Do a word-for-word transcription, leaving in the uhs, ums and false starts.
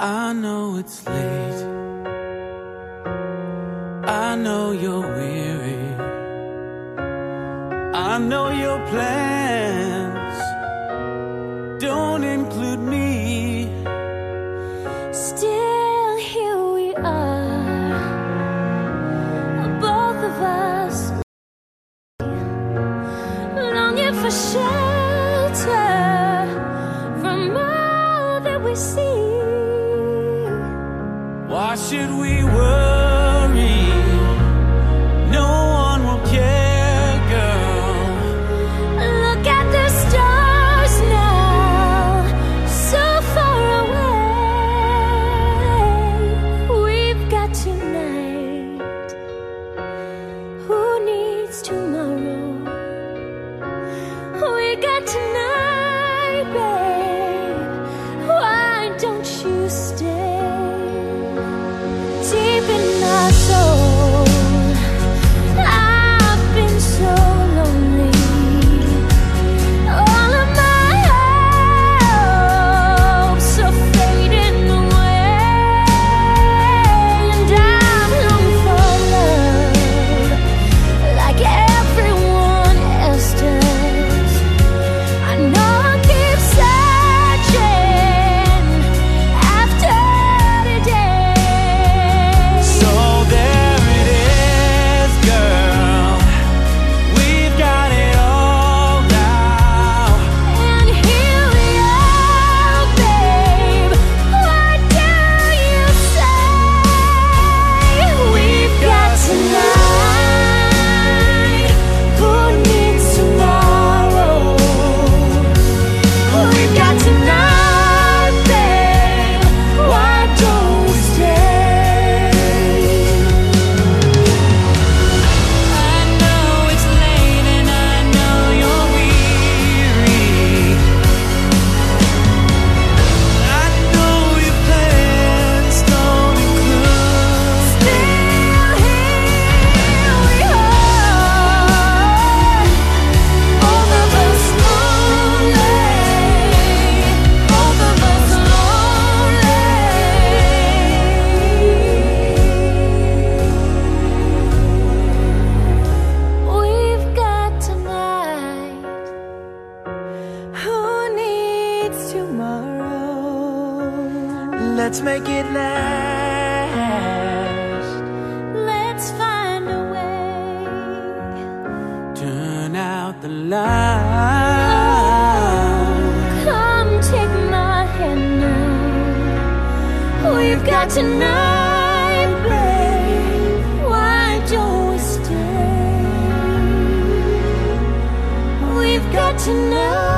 I know it's late, I know you're weary, I know your plans don't include me. Still here we are, both of us longing for shelter from all that we see. Why should we worry? No one will care, girl. Look at the stars now, so far away. We've got tonight. Who needs tomorrow? We got tonight, babe. Why don't you stay? Deep in my soul, I've been so lonely. All of my hopes are fading away, and I'm longing for love like everyone else does. I know I'll keep searching after today. So there it is, girl. We've got it all now. And here we are, babe. What do you say? We've got tonight. Who needs tomorrow? We've got tonight, babe. Why don't we stay? I know it's late and I know you're weary. I know your plans don't include. Still here we are, both of us lonely, both of us lonely. We've got tonight. Who needs tomorrow? Let's make it last. Let's find a way. Turn out the light. Come take my hand now. We've got tonight, babe. Why don't we stay? We've got tonight.